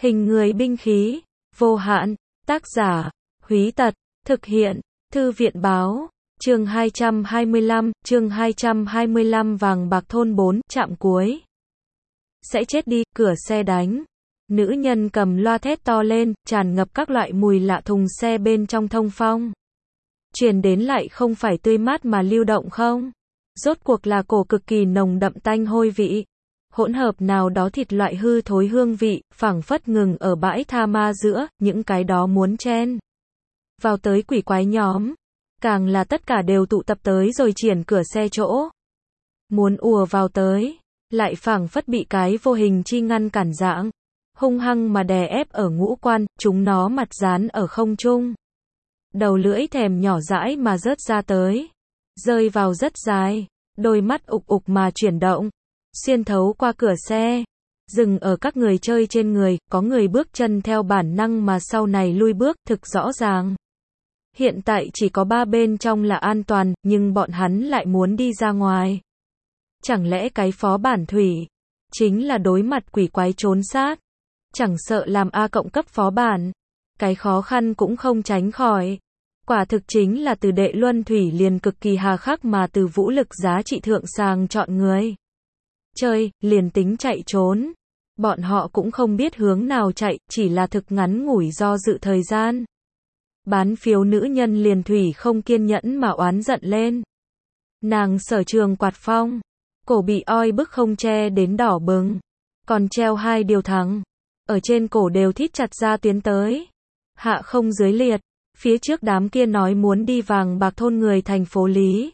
Hình người binh khí, vô hạn, tác giả, Húy Tật, thực hiện, Thư viện báo, chương 225 vàng bạc thôn 4, trạm cuối. Sẽ chết đi, cửa xe đánh. Nữ nhân cầm loa thét to lên, tràn ngập các loại mùi lạ thùng xe bên trong thông phong. Truyền đến lại không phải tươi mát mà lưu động không? Rốt cuộc là cổ cực kỳ nồng đậm tanh hôi vị. Hỗn hợp nào đó thịt loại hư thối hương vị, phảng phất ngừng ở bãi tha ma giữa, những cái đó muốn chen vào tới quỷ quái nhóm. Càng là tất cả đều tụ tập tới rồi triển cửa xe chỗ. Muốn ùa vào tới, lại phảng phất bị cái vô hình chi ngăn cản dạng. Hung hăng mà đè ép ở ngũ quan, chúng nó mặt dán ở không trung. Đầu lưỡi thèm nhỏ dãi mà rớt ra tới. Rơi vào rất dài, đôi mắt ục ục mà chuyển động. Xuyên thấu qua cửa xe, dừng ở các người chơi trên người, có người bước chân theo bản năng mà sau này lui bước, thực rõ ràng. Hiện tại chỉ có 3 bên trong là an toàn, nhưng bọn hắn lại muốn đi ra ngoài. Chẳng lẽ cái phó bản thủy, chính là đối mặt quỷ quái trốn sát, chẳng sợ làm A cộng cấp phó bản, cái khó khăn cũng không tránh khỏi. Quả thực chính là từ đệ luân thủy liền cực kỳ hà khắc mà từ vũ lực giá trị thượng sàng chọn người. Chơi, liền tính chạy trốn. Bọn họ cũng không biết hướng nào chạy, chỉ là thực ngắn ngủi do dự thời gian. Bán phiếu nữ nhân liền thủy không kiên nhẫn mà oán giận lên. Nàng sở trường quạt phong, cổ bị oi bức không che đến đỏ bừng. Còn treo 2 điều thắng, ở trên cổ đều thít chặt ra tuyến tới. Hạ không dưới liệt, phía trước đám kia nói muốn đi vàng bạc thôn người thành phố Lý.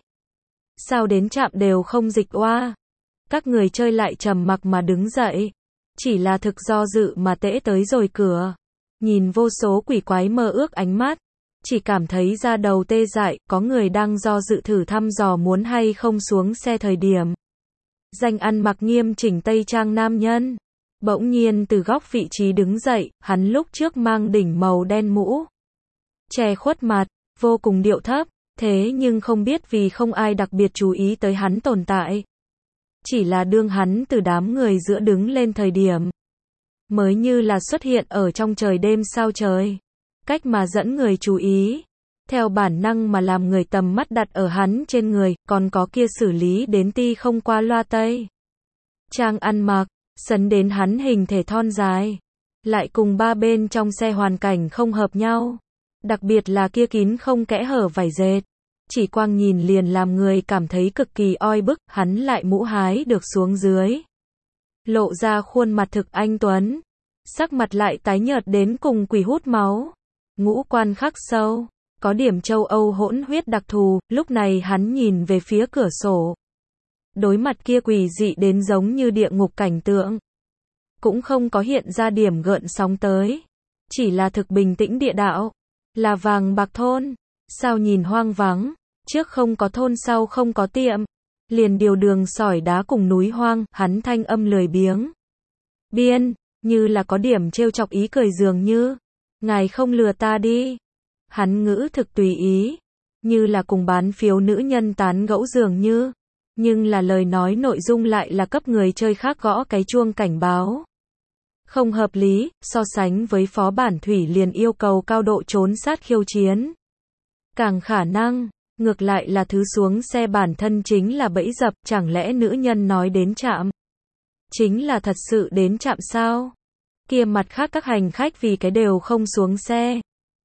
Sao đến trạm đều không dịch oa. Các người chơi lại trầm mặc mà đứng dậy. Chỉ là thực do dự mà tễ tới rồi cửa. Nhìn vô số quỷ quái mơ ước ánh mắt. Chỉ cảm thấy da đầu tê dại, có người đang do dự thử thăm dò muốn hay không xuống xe thời điểm. Danh ăn mặc nghiêm chỉnh tây trang nam nhân. Bỗng nhiên từ góc vị trí đứng dậy, hắn lúc trước mang đỉnh màu đen mũ. Che khuất mặt, vô cùng điệu thấp, thế nhưng không biết vì không ai đặc biệt chú ý tới hắn tồn tại. Chỉ là đương hắn từ đám người giữa đứng lên thời điểm. Mới như là xuất hiện ở trong trời đêm sao trời. Cách mà dẫn người chú ý. Theo bản năng mà làm người tầm mắt đặt ở hắn trên người, còn có kia xử lý đến ti không qua loa tây. Trang ăn mặc, sấn đến hắn hình thể thon dài. Lại cùng 3 bên trong xe hoàn cảnh không hợp nhau. Đặc biệt là kia kín không kẽ hở vải dệt. Chỉ quang nhìn liền làm người cảm thấy cực kỳ oi bức, hắn lại mũ hái được xuống dưới. Lộ ra khuôn mặt thực anh tuấn. Sắc mặt lại tái nhợt đến cùng quỷ hút máu. Ngũ quan khắc sâu, có điểm châu Âu hỗn huyết đặc thù, lúc này hắn nhìn về phía cửa sổ. Đối mặt kia quỷ dị đến giống như địa ngục cảnh tượng. Cũng không có hiện ra điểm gợn sóng tới. Chỉ là thực bình tĩnh địa đạo. Là vàng bạc thôn. Sao nhìn hoang vắng. Trước không có thôn sau không có tiệm. Liền điều đường sỏi đá cùng núi hoang, hắn thanh âm lười biếng. Biên, như là có điểm trêu chọc ý cười dường như. Ngài không lừa ta đi. Hắn ngữ thực tùy ý. Như là cùng bán phiếu nữ nhân tán gẫu dường như. Nhưng là lời nói nội dung lại là cấp người chơi khác gõ cái chuông cảnh báo. Không hợp lý, so sánh với phó bản thủy liền yêu cầu cao độ trốn sát khiêu chiến. Càng khả năng, ngược lại là thứ xuống xe bản thân chính là bẫy dập, chẳng lẽ nữ nhân nói đến trạm. Chính là thật sự đến trạm sao? Kia mặt khác các hành khách vì cái đều không xuống xe.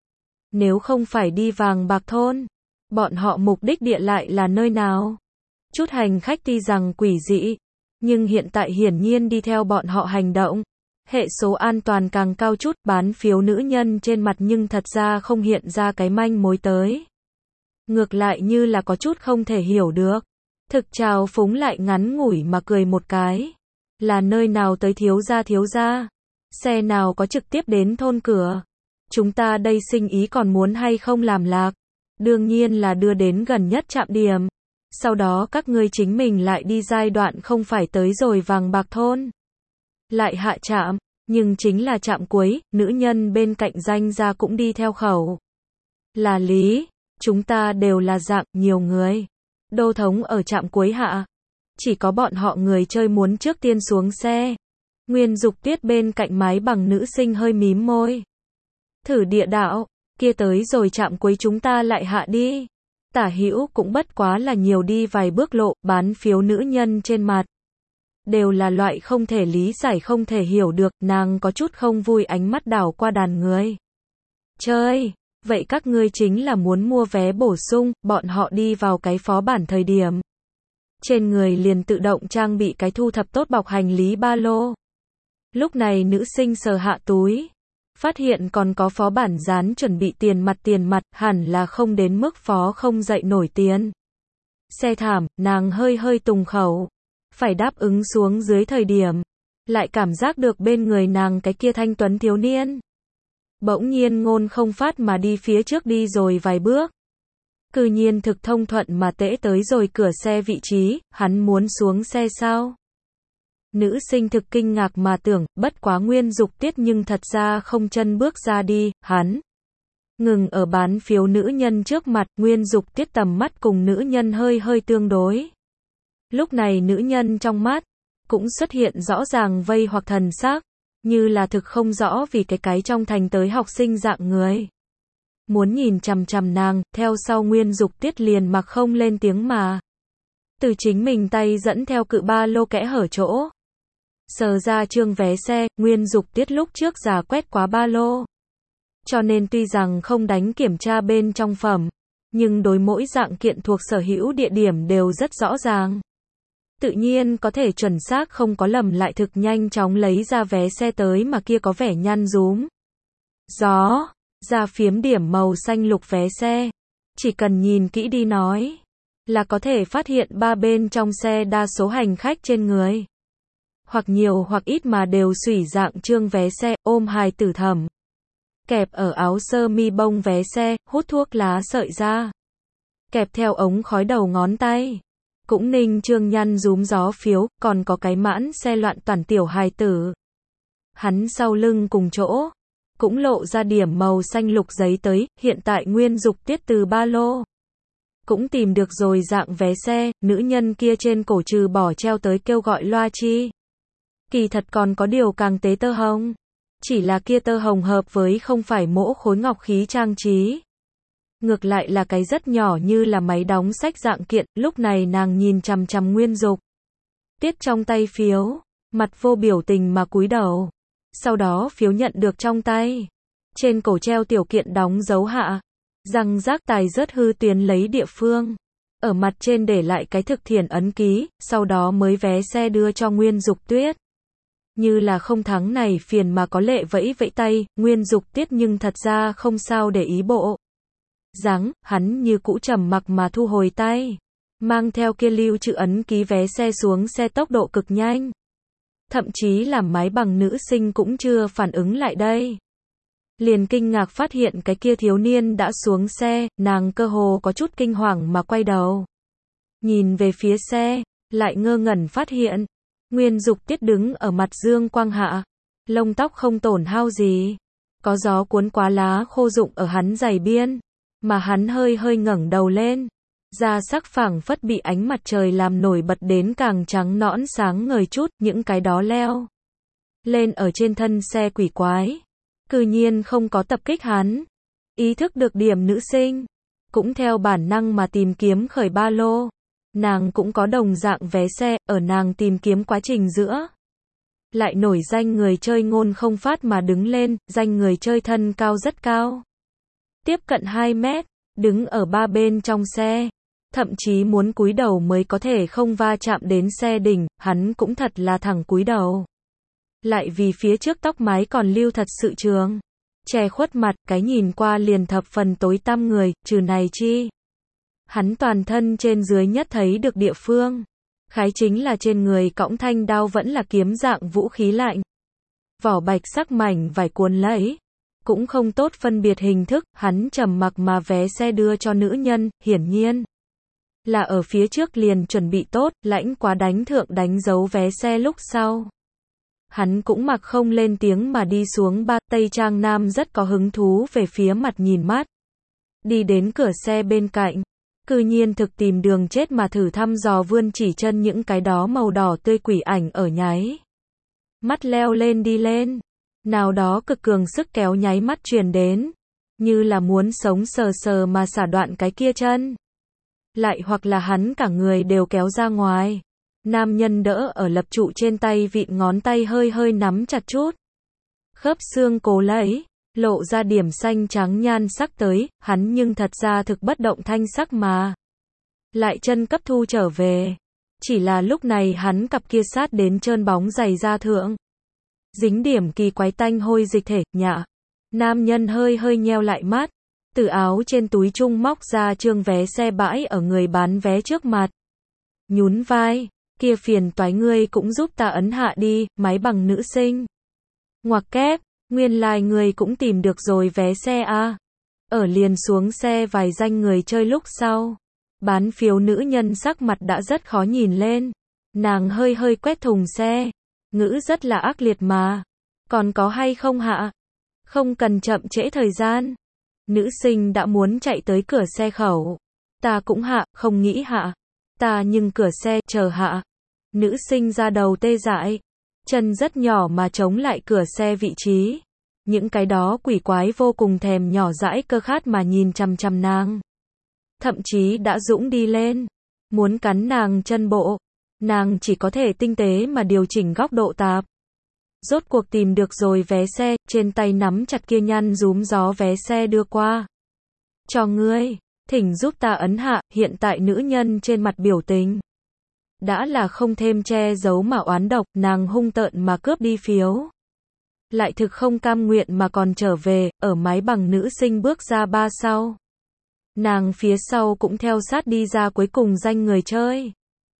Nếu không phải đi vàng bạc thôn, bọn họ mục đích địa lại là nơi nào? Chút hành khách tuy rằng quỷ dị, nhưng hiện tại hiển nhiên đi theo bọn họ hành động. Hệ số an toàn càng cao chút, bán phiếu nữ nhân trên mặt nhưng thật ra không hiện ra cái manh mối tới. Ngược lại như là có chút không thể hiểu được. Thực trào phúng lại ngắn ngủi mà cười một cái. Là nơi nào tới thiếu gia? Xe nào có trực tiếp đến thôn cửa? Chúng ta đây sinh ý còn muốn hay không làm lạc? Đương nhiên là đưa đến gần nhất trạm điểm. Sau đó các ngươi chính mình lại đi giai đoạn không phải tới rồi vàng bạc thôn. Lại hạ trạm, nhưng chính là trạm cuối, nữ nhân bên cạnh danh gia cũng đi theo khẩu. Là lý, chúng ta đều là dạng nhiều người. Đô thống ở trạm cuối hạ. Chỉ có bọn họ người chơi muốn trước tiên xuống xe. Nguyên Dục Tuyết bên cạnh mái bằng nữ sinh hơi mím môi. Thử địa đạo, kia tới rồi chạm cuối chúng ta lại hạ đi. Tả hữu cũng bất quá là nhiều đi vài bước lộ, bán phiếu nữ nhân trên mặt. Đều là loại không thể lý giải không thể hiểu được, nàng có chút không vui ánh mắt đảo qua đàn người. Chơi, vậy các ngươi chính là muốn mua vé bổ sung, bọn họ đi vào cái phó bản thời điểm. Trên người liền tự động trang bị cái thu thập tốt bọc hành lý ba lô. Lúc này nữ sinh sờ hạ túi. Phát hiện còn có phó bản dán chuẩn bị tiền mặt, hẳn là không đến mức phó không dậy nổi tiền. Xe thảm, nàng hơi tùng khẩu. Phải đáp ứng xuống dưới thời điểm. Lại cảm giác được bên người nàng cái kia thanh tuấn thiếu niên. Bỗng nhiên ngôn không phát mà đi phía trước đi rồi vài bước. Cư nhiên thực thông thuận mà tễ tới rồi cửa xe vị trí, hắn muốn xuống xe sao? Nữ sinh thực kinh ngạc mà tưởng, bất quá Nguyên Dục Tiết nhưng thật ra không chân bước ra đi, hắn ngừng ở bán phiếu nữ nhân trước mặt, Nguyên Dục Tiết tầm mắt cùng nữ nhân hơi tương đối. Lúc này nữ nhân trong mắt cũng xuất hiện rõ ràng vây hoặc thần sắc, như là thực không rõ vì cái trong thành tới học sinh dạng người. Muốn nhìn chằm chằm nàng, theo sau Nguyên Dục Tiết liền mặc không lên tiếng mà. Từ chính mình tay dẫn theo cự ba lô kẽ hở chỗ. Sờ ra trương vé xe, Nguyên Dục Tiết lúc trước giả quét quá ba lô. Cho nên tuy rằng không đánh kiểm tra bên trong phẩm, nhưng đối mỗi dạng kiện thuộc sở hữu địa điểm đều rất rõ ràng. Tự nhiên có thể chuẩn xác không có lầm lại thực nhanh chóng lấy ra vé xe tới mà kia có vẻ nhăn rúm. Gió, ra phiếm điểm màu xanh lục vé xe. Chỉ cần nhìn kỹ đi nói, là có thể phát hiện ba bên trong xe đa số hành khách trên người. Hoặc nhiều hoặc ít mà đều xủy dạng trương vé xe, ôm hài tử thầm. Kẹp ở áo sơ mi bông vé xe, hút thuốc lá sợi ra. Kẹp theo ống khói đầu ngón tay. Cũng ninh trương nhăn rúm gió phiếu, còn có cái mãn xe loạn toàn tiểu hài tử. Hắn sau lưng cùng chỗ, cũng lộ ra điểm màu xanh lục giấy tới, hiện tại Nguyên Dục Tiết từ ba lô. Cũng tìm được rồi dạng vé xe, nữ nhân kia trên cổ trừ bỏ treo tới kêu gọi loa chi. Kỳ thật còn có điều càng tế tơ hồng. Chỉ là kia tơ hồng hợp với không phải mỗ khối ngọc khí trang trí. Ngược lại là cái rất nhỏ như là máy đóng sách dạng kiện, lúc này nàng nhìn chằm chằm Nguyên Dục Tiết trong tay phiếu, mặt vô biểu tình mà cúi đầu. Sau đó phiếu nhận được trong tay. Trên cổ treo tiểu kiện đóng dấu hạ. Răng rác tài rớt hư tuyến lấy địa phương. Ở mặt trên để lại cái thực thiển ấn ký, sau đó mới vé xe đưa cho Nguyên Dục Tuyết. Như là không thắng này phiền mà có lệ vẫy tay, Nguyên Dục Tiết nhưng thật ra không sao để ý bộ. Dáng, hắn như cũ trầm mặc mà thu hồi tay. Mang theo kia lưu chữ ấn ký vé xe xuống xe tốc độ cực nhanh. Thậm chí làm mái bằng nữ sinh cũng chưa phản ứng lại đây. Liền kinh ngạc phát hiện cái kia thiếu niên đã xuống xe, nàng cơ hồ có chút kinh hoàng mà quay đầu. Nhìn về phía xe, lại ngơ ngẩn phát hiện. Nguyên Dục Tiết đứng ở mặt dương quang hạ. Lông tóc không tổn hao gì. Có gió cuốn quá lá khô rụng ở hắn giày biên. Mà hắn hơi ngẩng đầu lên. Da sắc phẳng phất bị ánh mặt trời làm nổi bật đến càng trắng nõn sáng ngời chút, những cái đó leo lên ở trên thân xe quỷ quái. Cư nhiên không có tập kích hắn. Ý thức được điểm nữ sinh. Cũng theo bản năng mà tìm kiếm khởi ba lô. Nàng cũng có đồng dạng vé xe, ở nàng tìm kiếm quá trình giữa. Lại nổi danh người chơi ngôn không phát mà đứng lên, danh người chơi thân cao rất cao. Tiếp cận 2 mét, đứng ở ba bên trong xe. Thậm chí muốn cúi đầu mới có thể không va chạm đến xe đỉnh, hắn cũng thật là thẳng cúi đầu. Lại vì phía trước tóc mái còn lưu thật sự trường. Che khuất mặt, cái nhìn qua liền thập phần tối tăm người, trừ này chi. Hắn toàn thân trên dưới nhất thấy được địa phương. Khái chính là trên người cõng thanh đao vẫn là kiếm dạng vũ khí lạnh. Vỏ bạch sắc mảnh vải cuốn lấy. Cũng không tốt phân biệt hình thức, hắn trầm mặc mà vé xe đưa cho nữ nhân, hiển nhiên. Là ở phía trước liền chuẩn bị tốt, lãnh quá đánh thượng đánh dấu vé xe lúc sau. Hắn cũng mặc không lên tiếng mà đi xuống ba, Tây Trang Nam rất có hứng thú về phía mặt nhìn mắt. Đi đến cửa xe bên cạnh. Cư nhiên thực tìm đường chết mà thử thăm dò vươn chỉ chân những cái đó màu đỏ tươi quỷ ảnh ở nháy Mắt leo lên đi lên. Nào đó cực cường sức kéo nháy mắt truyền đến. Như là muốn sống sờ sờ mà xả đoạn cái kia chân. Lại hoặc là hắn cả người đều kéo ra ngoài. Nam nhân đỡ ở lập trụ trên tay vịn ngón tay hơi hơi nắm chặt chút. Khớp xương cố lấy, lộ ra điểm xanh trắng nhan sắc tới, hắn nhưng thật ra thực bất động thanh sắc mà. Lại chân cấp thu trở về. Chỉ là lúc này hắn cặp kia sát đến trơn bóng giày da thượng. Dính điểm kỳ quái tanh hôi dịch thể, nhạ. Nam nhân hơi hơi nheo lại mắt. Từ áo trên túi trung móc ra trương vé xe bãi ở người bán vé trước mặt. Nhún vai, kia phiền toái ngươi cũng giúp ta ấn hạ đi, máy bằng nữ sinh. Ngoặc kép, nguyên lai người cũng tìm được rồi vé xe à. Ở liền xuống xe vài danh người chơi lúc sau. Bán phiếu nữ nhân sắc mặt đã rất khó nhìn lên. Nàng hơi hơi quét thùng xe. Ngữ rất là ác liệt mà. Còn có hay không hạ? Không cần chậm trễ thời gian. Nữ sinh đã muốn chạy tới cửa xe khẩu. Ta cũng hạ, không nghĩ hạ. Ta nhưng cửa xe, chờ hạ. Nữ sinh ra đầu tê dại. Chân rất nhỏ mà chống lại cửa xe vị trí. Những cái đó quỷ quái vô cùng thèm nhỏ dãi cơ khát mà nhìn chằm chằm nàng. Thậm chí đã dũng đi lên. Muốn cắn nàng chân bộ. Nàng chỉ có thể tinh tế mà điều chỉnh góc độ tạp. Rốt cuộc tìm được rồi vé xe, trên tay nắm chặt kia nhăn rúm gió vé xe đưa qua. Cho ngươi, thỉnh giúp ta ấn hạ, hiện tại nữ nhân trên mặt biểu tình. Đã là không thêm che giấu mà oán độc, nàng hung tợn mà cướp đi phiếu. Lại thực không cam nguyện mà còn trở về, ở máy bằng nữ sinh bước ra ba sau. Nàng phía sau cũng theo sát đi ra cuối cùng danh người chơi.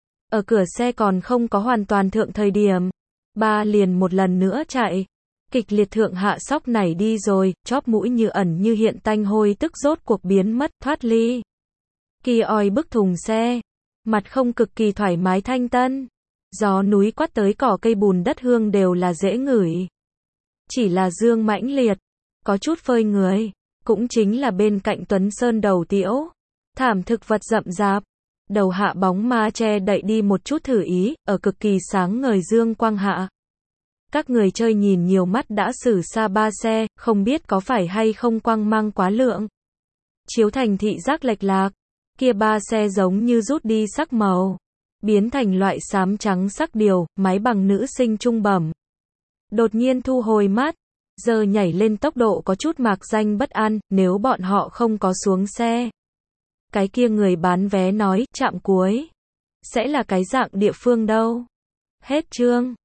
Ở cửa xe còn không có hoàn toàn thượng thời điểm. Ba liền một lần nữa chạy. Kịch liệt thượng hạ sóc nảy đi rồi, chóp mũi như ẩn như hiện tanh hôi tức rốt cuộc biến mất, thoát ly. Kỳ oi bức thùng xe. Mặt không cực kỳ thoải mái thanh tân. Gió núi quát tới cỏ cây bùn đất hương đều là dễ ngửi. Chỉ là dương mãnh liệt. Có chút phơi người. Cũng chính là bên cạnh Tuấn Sơn đầu tiễu. Thảm thực vật rậm rạp. Đầu hạ bóng ma che đậy đi một chút thử ý, ở cực kỳ sáng ngời dương quang hạ. Các người chơi nhìn nhiều mắt đã xử xa ba xe, không biết có phải hay không quang mang quá lượng. Chiếu thành thị giác lệch lạc. Kia ba xe giống như rút đi sắc màu. Biến thành loại xám trắng sắc điều, máy bằng nữ sinh trung bẩm. Đột nhiên thu hồi mắt. Giờ nhảy lên tốc độ có chút mạc danh bất an, nếu bọn họ không có xuống xe. Cái kia người bán vé nói, trạm cuối. Sẽ là cái dạng địa phương đâu. Hết chương.